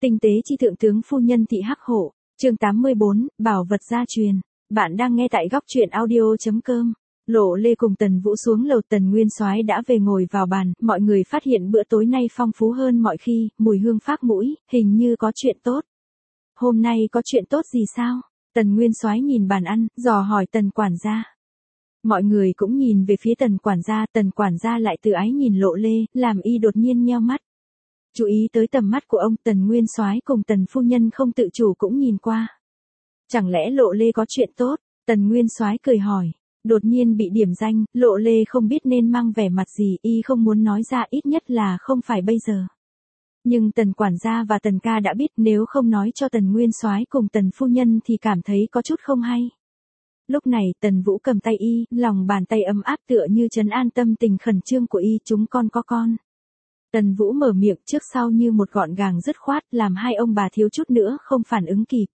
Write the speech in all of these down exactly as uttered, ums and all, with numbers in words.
Tinh tế chi thượng tướng phu nhân thị hắc hổ, chương tám mươi bốn, bảo vật gia truyền. Bạn đang nghe tại góc truyện audio.com. Lộ Lê cùng Tần Vũ xuống lầu, Tần Nguyên Soái đã về ngồi vào bàn, mọi người phát hiện bữa tối nay phong phú hơn mọi khi, mùi hương phác mũi, hình như có chuyện tốt. Hôm nay có chuyện tốt gì sao? Tần Nguyên Soái nhìn bàn ăn, dò hỏi Tần quản gia. Mọi người cũng nhìn về phía Tần quản gia, Tần quản gia lại tự ái nhìn Lộ Lê, làm y đột nhiên nheo mắt. Chú ý tới tầm mắt của ông, Tần Nguyên Soái cùng Tần phu nhân không tự chủ cũng nhìn qua. Chẳng lẽ Lộ Lê có chuyện tốt? Tần Nguyên Soái cười hỏi. Đột nhiên bị điểm danh, Lộ Lê không biết nên mang vẻ mặt gì, y không muốn nói ra, ít nhất là không phải bây giờ. Nhưng Tần quản gia và Tần ca đã biết, nếu không nói cho Tần Nguyên Soái cùng Tần phu nhân thì cảm thấy có chút không hay. Lúc này Tần Vũ cầm tay y, lòng bàn tay ấm áp tựa như trấn an tâm tình khẩn trương của y, chúng con có con. Tần Vũ mở miệng trước sau như một gọn gàng dứt khoát, làm hai ông bà thiếu chút nữa không phản ứng kịp.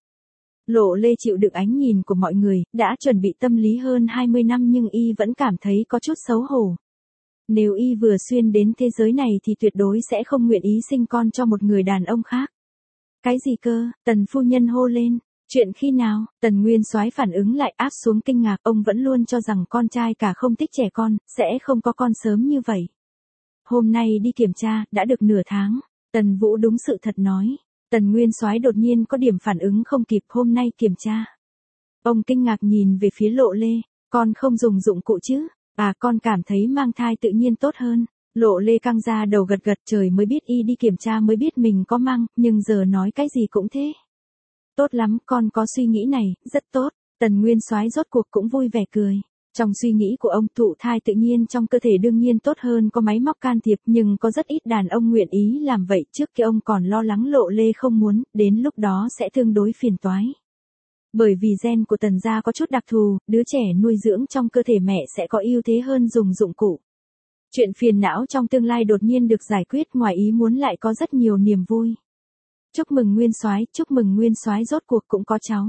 Lộ Lê chịu đựng ánh nhìn của mọi người, đã chuẩn bị tâm lý hơn hai mươi năm nhưng y vẫn cảm thấy có chút xấu hổ. Nếu y vừa xuyên đến thế giới này thì tuyệt đối sẽ không nguyện ý sinh con cho một người đàn ông khác. Cái gì cơ? Tần phu nhân hô lên. Chuyện khi nào? Tần Nguyên Soái phản ứng lại, áp xuống kinh ngạc, ông vẫn luôn cho rằng con trai cả không thích trẻ con, sẽ không có con sớm như vậy. Hôm nay đi kiểm tra, đã được nửa tháng. Tần Vũ đúng sự thật nói. Tần Nguyên Soái đột nhiên có điểm phản ứng không kịp, hôm nay kiểm tra. Ông kinh ngạc nhìn về phía Lộ Lê, con không dùng dụng cụ chứ? À, con cảm thấy mang thai tự nhiên tốt hơn. Lộ Lê căng ra đầu gật gật, trời mới biết y đi kiểm tra mới biết mình có mang, nhưng giờ nói cái gì cũng thế. Tốt lắm, con có suy nghĩ này, rất tốt. Tần Nguyên Soái rốt cuộc cũng vui vẻ cười. Trong suy nghĩ của ông, thụ thai tự nhiên trong cơ thể đương nhiên tốt hơn có máy móc can thiệp, nhưng có rất ít đàn ông nguyện ý làm vậy, trước kia ông còn lo lắng Lộ Lê không muốn, đến lúc đó sẽ tương đối phiền toái. Bởi vì gen của Tần gia có chút đặc thù, đứa trẻ nuôi dưỡng trong cơ thể mẹ sẽ có ưu thế hơn dùng dụng cụ. Chuyện phiền não trong tương lai đột nhiên được giải quyết, ngoài ý muốn lại có rất nhiều niềm vui. Chúc mừng Nguyên Soái, chúc mừng Nguyên Soái rốt cuộc cũng có cháu.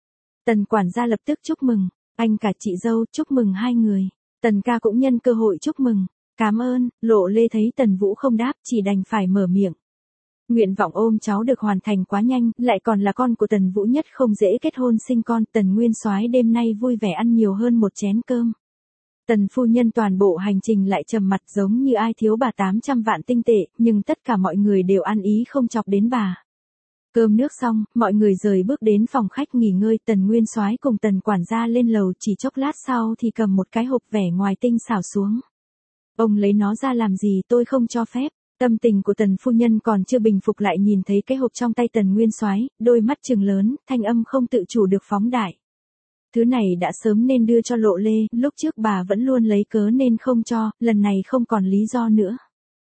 Tần quản gia lập tức chúc mừng. Anh cả chị dâu, chúc mừng hai người. Tần ca cũng nhân cơ hội chúc mừng. Cảm ơn. Lộ Lê thấy Tần Vũ không đáp, chỉ đành phải mở miệng. Nguyện vọng ôm cháu được hoàn thành quá nhanh, lại còn là con của Tần Vũ nhất không dễ kết hôn sinh con. Tần Nguyên Soái đêm nay vui vẻ ăn nhiều hơn một chén cơm. Tần phu nhân toàn bộ hành trình lại trầm mặt giống như ai thiếu bà tám trăm vạn tinh tệ, nhưng tất cả mọi người đều ăn ý không chọc đến bà. Cơm nước xong, mọi người rời bước đến phòng khách nghỉ ngơi, Tần Nguyên Soái cùng Tần quản gia lên lầu, chỉ chốc lát sau thì cầm một cái hộp vẻ ngoài tinh xảo xuống. Ông lấy nó ra làm gì, tôi không cho phép. Tâm tình của Tần phu nhân còn chưa bình phục lại nhìn thấy cái hộp trong tay Tần Nguyên Soái, đôi mắt trừng lớn, thanh âm không tự chủ được phóng đại. Thứ này đã sớm nên đưa cho Lộ Lê, lúc trước bà vẫn luôn lấy cớ nên không cho, lần này không còn lý do nữa.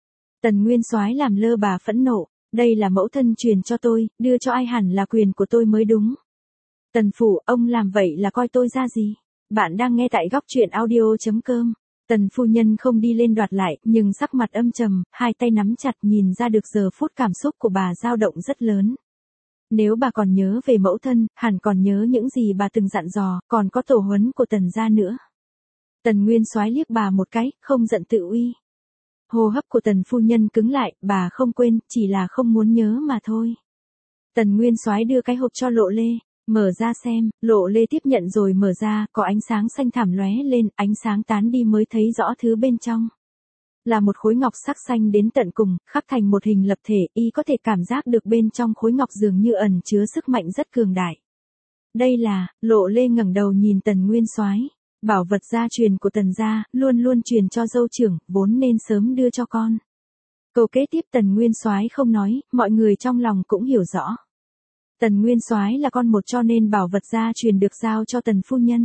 Tần Nguyên Soái làm lơ bà phẫn nộ. Đây là mẫu thân truyền cho tôi, đưa cho ai hẳn là quyền của tôi mới đúng. Tần phủ, ông làm vậy là coi tôi ra gì? Bạn đang nghe tại góc truyện audio.com. Tần phu nhân không đi lên đoạt lại, nhưng sắc mặt âm trầm, hai tay nắm chặt, nhìn ra được giờ phút cảm xúc của bà dao động rất lớn. Nếu bà còn nhớ về mẫu thân, hẳn còn nhớ những gì bà từng dặn dò, còn có tổ huấn của Tần gia nữa. Tần Nguyên Soái liếc bà một cái, không giận tự uy. Hô hấp của Tần phu nhân cứng lại, bà không quên, chỉ là không muốn nhớ mà thôi. Tần Nguyên Soái đưa cái hộp cho Lộ Lê, mở ra xem. Lộ Lê tiếp nhận rồi mở ra, có ánh sáng xanh thẳm lóe lên, ánh sáng tán đi mới thấy rõ thứ bên trong. Là một khối ngọc sắc xanh đến tận cùng, khắc thành một hình lập thể, y có thể cảm giác được bên trong khối ngọc dường như ẩn chứa sức mạnh rất cường đại. Đây là, Lộ Lê ngẩng đầu nhìn Tần Nguyên Soái. Bảo vật gia truyền của Tần gia, luôn luôn truyền cho dâu trưởng, vốn nên sớm đưa cho con. Câu kế tiếp Tần Nguyên Soái không nói, mọi người trong lòng cũng hiểu rõ. Tần Nguyên Soái là con một cho nên bảo vật gia truyền được giao cho Tần phu nhân.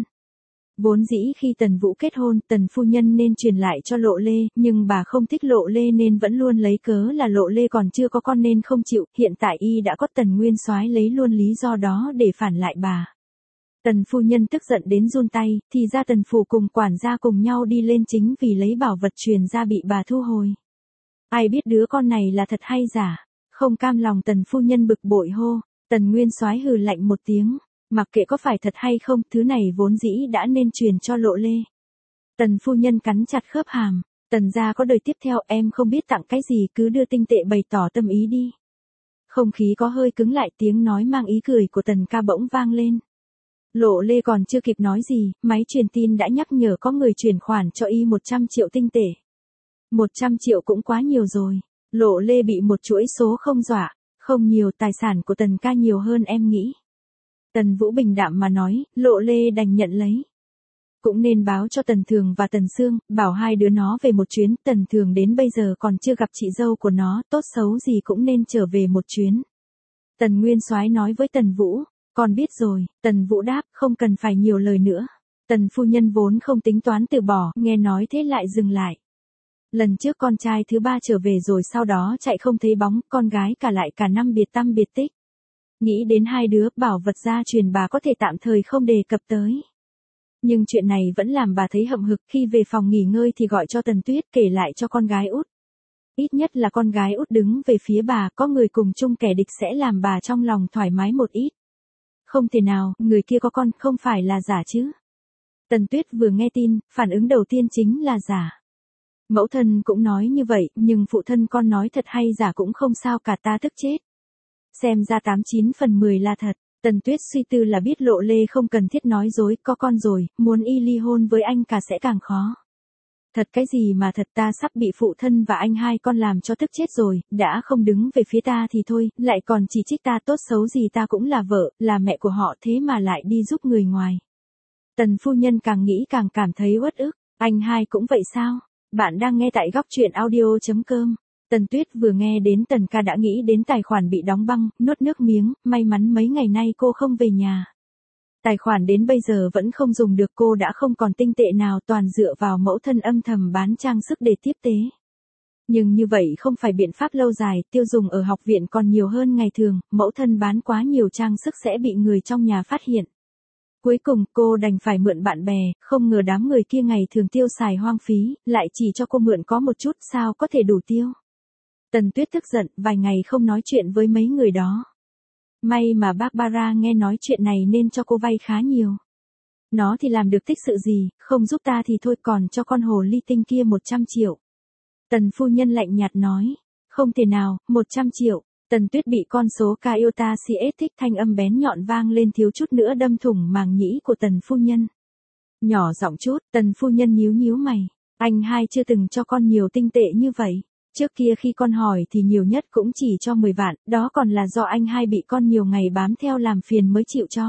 Vốn dĩ khi Tần Vũ kết hôn, Tần phu nhân nên truyền lại cho Lộ Lê, nhưng bà không thích Lộ Lê nên vẫn luôn lấy cớ là Lộ Lê còn chưa có con nên không chịu, hiện tại y đã có, Tần Nguyên Soái lấy luôn lý do đó để phản lại bà. Tần phu nhân tức giận đến run tay, thì ra Tần phủ cùng quản gia cùng nhau đi lên chính vì lấy bảo vật truyền ra bị bà thu hồi. Ai biết đứa con này là thật hay giả? Không cam lòng Tần phu nhân bực bội hô. Tần Nguyên Soái hừ lạnh một tiếng, mặc kệ có phải thật hay không, thứ này vốn dĩ đã nên truyền cho Lộ Lê. Tần phu nhân cắn chặt khớp hàm, Tần gia có đời tiếp theo, em không biết tặng cái gì, cứ đưa tinh tệ bày tỏ tâm ý đi. Không khí có hơi cứng lại, tiếng nói mang ý cười của Tần ca bỗng vang lên. Lộ Lê còn chưa kịp nói gì, máy truyền tin đã nhắc nhở có người chuyển khoản cho y một trăm triệu tinh tệ. một trăm triệu cũng quá nhiều rồi. Lộ Lê bị một chuỗi số không dọa. Không nhiều, tài sản của Tần ca nhiều hơn em nghĩ. Tần Vũ bình đạm mà nói, Lộ Lê đành nhận lấy. Cũng nên báo cho Tần Thường và Tần Sương, bảo hai đứa nó về một chuyến. Tần Thường đến bây giờ còn chưa gặp chị dâu của nó, tốt xấu gì cũng nên trở về một chuyến. Tần Nguyên Soái nói với Tần Vũ, con biết rồi. Tần Vũ đáp, không cần phải nhiều lời nữa. Tần phu nhân vốn không tính toán từ bỏ, nghe nói thế lại dừng lại. Lần trước con trai thứ ba trở về rồi sau đó chạy không thấy bóng, con gái cả lại cả năm biệt tăm biệt tích. Nghĩ đến hai đứa, bảo vật gia truyền bà có thể tạm thời không đề cập tới. Nhưng chuyện này vẫn làm bà thấy hậm hực, khi về phòng nghỉ ngơi thì gọi cho Tần Tuyết kể lại cho con gái út. Ít nhất là con gái út đứng về phía bà, có người cùng chung kẻ địch sẽ làm bà trong lòng thoải mái một ít. Không thể nào, người kia có con, không phải là giả chứ. Tần Tuyết vừa nghe tin, phản ứng đầu tiên chính là giả. Mẫu thân cũng nói như vậy, nhưng phụ thân con nói thật hay giả cũng không sao cả, ta tức chết. Xem ra tám chín phần mười là thật. Tần Tuyết suy tư là biết Lộ Lê không cần thiết nói dối, có con rồi, muốn y ly hôn với anh cả sẽ càng khó. Thật cái gì mà thật, ta sắp bị phụ thân và anh hai con làm cho tức chết rồi, đã không đứng về phía ta thì thôi, lại còn chỉ trích ta, tốt xấu gì ta cũng là vợ, là mẹ của họ, thế mà lại đi giúp người ngoài. Tần phu nhân càng nghĩ càng cảm thấy uất ức, anh hai cũng vậy sao? Bạn đang nghe tại góc truyện audio chấm com. Tần Tuyết vừa nghe đến Tần ca đã nghĩ đến tài khoản bị đóng băng, nuốt nước miếng, may mắn mấy ngày nay cô không về nhà. Tài khoản đến bây giờ vẫn không dùng được, cô đã không còn tinh tệ nào, toàn dựa vào mẫu thân âm thầm bán trang sức để tiếp tế. Nhưng như vậy không phải biện pháp lâu dài, tiêu dùng ở học viện còn nhiều hơn ngày thường, mẫu thân bán quá nhiều trang sức sẽ bị người trong nhà phát hiện. Cuối cùng cô đành phải mượn bạn bè, không ngờ đám người kia ngày thường tiêu xài hoang phí, lại chỉ cho cô mượn có một chút, sao có thể đủ tiêu. Tần Tuyết tức giận, vài ngày không nói chuyện với mấy người đó. May mà Barbara nghe nói chuyện này nên cho cô vay khá nhiều. Nó thì làm được tích sự gì, không giúp ta thì thôi, còn cho con hồ ly tinh kia một trăm triệu. Tần phu nhân lạnh nhạt nói, không thể nào, một trăm triệu. Tần Tuyết bị con số Iota xê ét thích, thanh âm bén nhọn vang lên thiếu chút nữa đâm thủng màng nhĩ của Tần phu nhân. Nhỏ giọng chút, Tần phu nhân nhíu nhíu mày, anh hai chưa từng cho con nhiều tinh tệ như vậy. Trước kia khi con hỏi thì nhiều nhất cũng chỉ cho mười vạn, đó còn là do anh hai bị con nhiều ngày bám theo làm phiền mới chịu cho.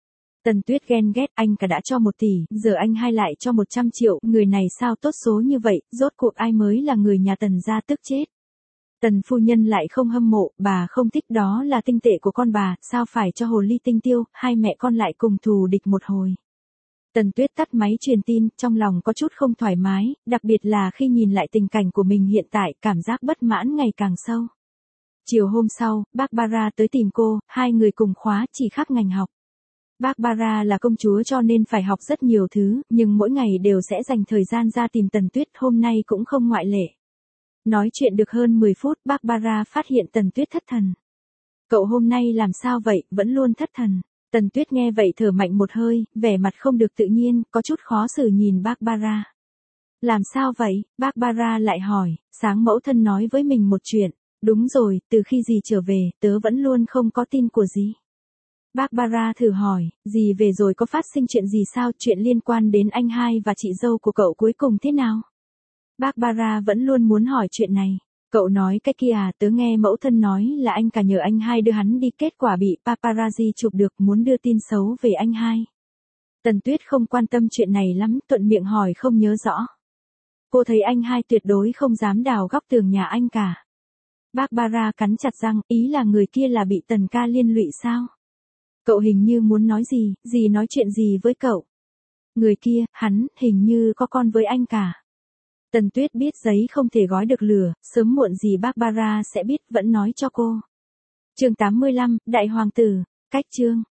Tần Tuyết ghen ghét, anh cả đã cho một tỷ, giờ anh hai lại cho một trăm triệu, người này sao tốt số như vậy, rốt cuộc ai mới là người nhà Tần gia, tức chết. Tần phu nhân lại không hâm mộ, bà không thích, đó là tinh tệ của con bà, sao phải cho hồ ly tinh tiêu, hai mẹ con lại cùng thù địch một hồi. Tần Tuyết tắt máy truyền tin, trong lòng có chút không thoải mái, đặc biệt là khi nhìn lại tình cảnh của mình hiện tại, cảm giác bất mãn ngày càng sâu. Chiều hôm sau, Barbara tới tìm cô, hai người cùng khóa, chỉ khác ngành học. Barbara là công chúa cho nên phải học rất nhiều thứ, nhưng mỗi ngày đều sẽ dành thời gian ra tìm Tần Tuyết, hôm nay cũng không ngoại lệ. Nói chuyện được hơn mười phút, Barbara phát hiện Tần Tuyết thất thần. Cậu hôm nay làm sao vậy, vẫn luôn thất thần. Tần Tuyết nghe vậy thở mạnh một hơi, vẻ mặt không được tự nhiên, có chút khó xử nhìn Barbara. Làm sao vậy? Barbara lại hỏi, sáng mẫu thân nói với mình một chuyện. Đúng rồi, từ khi dì trở về, tớ vẫn luôn không có tin của dì. Barbara thử hỏi, dì về rồi có phát sinh chuyện gì sao, chuyện liên quan đến anh hai và chị dâu của cậu cuối cùng thế nào? Barbara vẫn luôn muốn hỏi chuyện này. Cậu nói cái kia à, tớ nghe mẫu thân nói là anh cả nhờ anh hai đưa hắn đi, kết quả bị paparazzi chụp được, muốn đưa tin xấu về anh hai. Tần Tuyết không quan tâm chuyện này lắm, thuận miệng hỏi không nhớ rõ. Cô thấy anh hai tuyệt đối không dám đào góc tường nhà anh cả. Barbara cắn chặt răng, ý là người kia là bị Tần ca liên lụy sao? Cậu hình như muốn nói gì, dì nói chuyện gì với cậu? Người kia, hắn, hình như có con với anh cả. Tần Tuyết biết giấy không thể gói được lửa, sớm muộn gì Barbara sẽ biết, vẫn nói cho cô. Chương tám mươi lăm, Đại Hoàng tử, cách chương.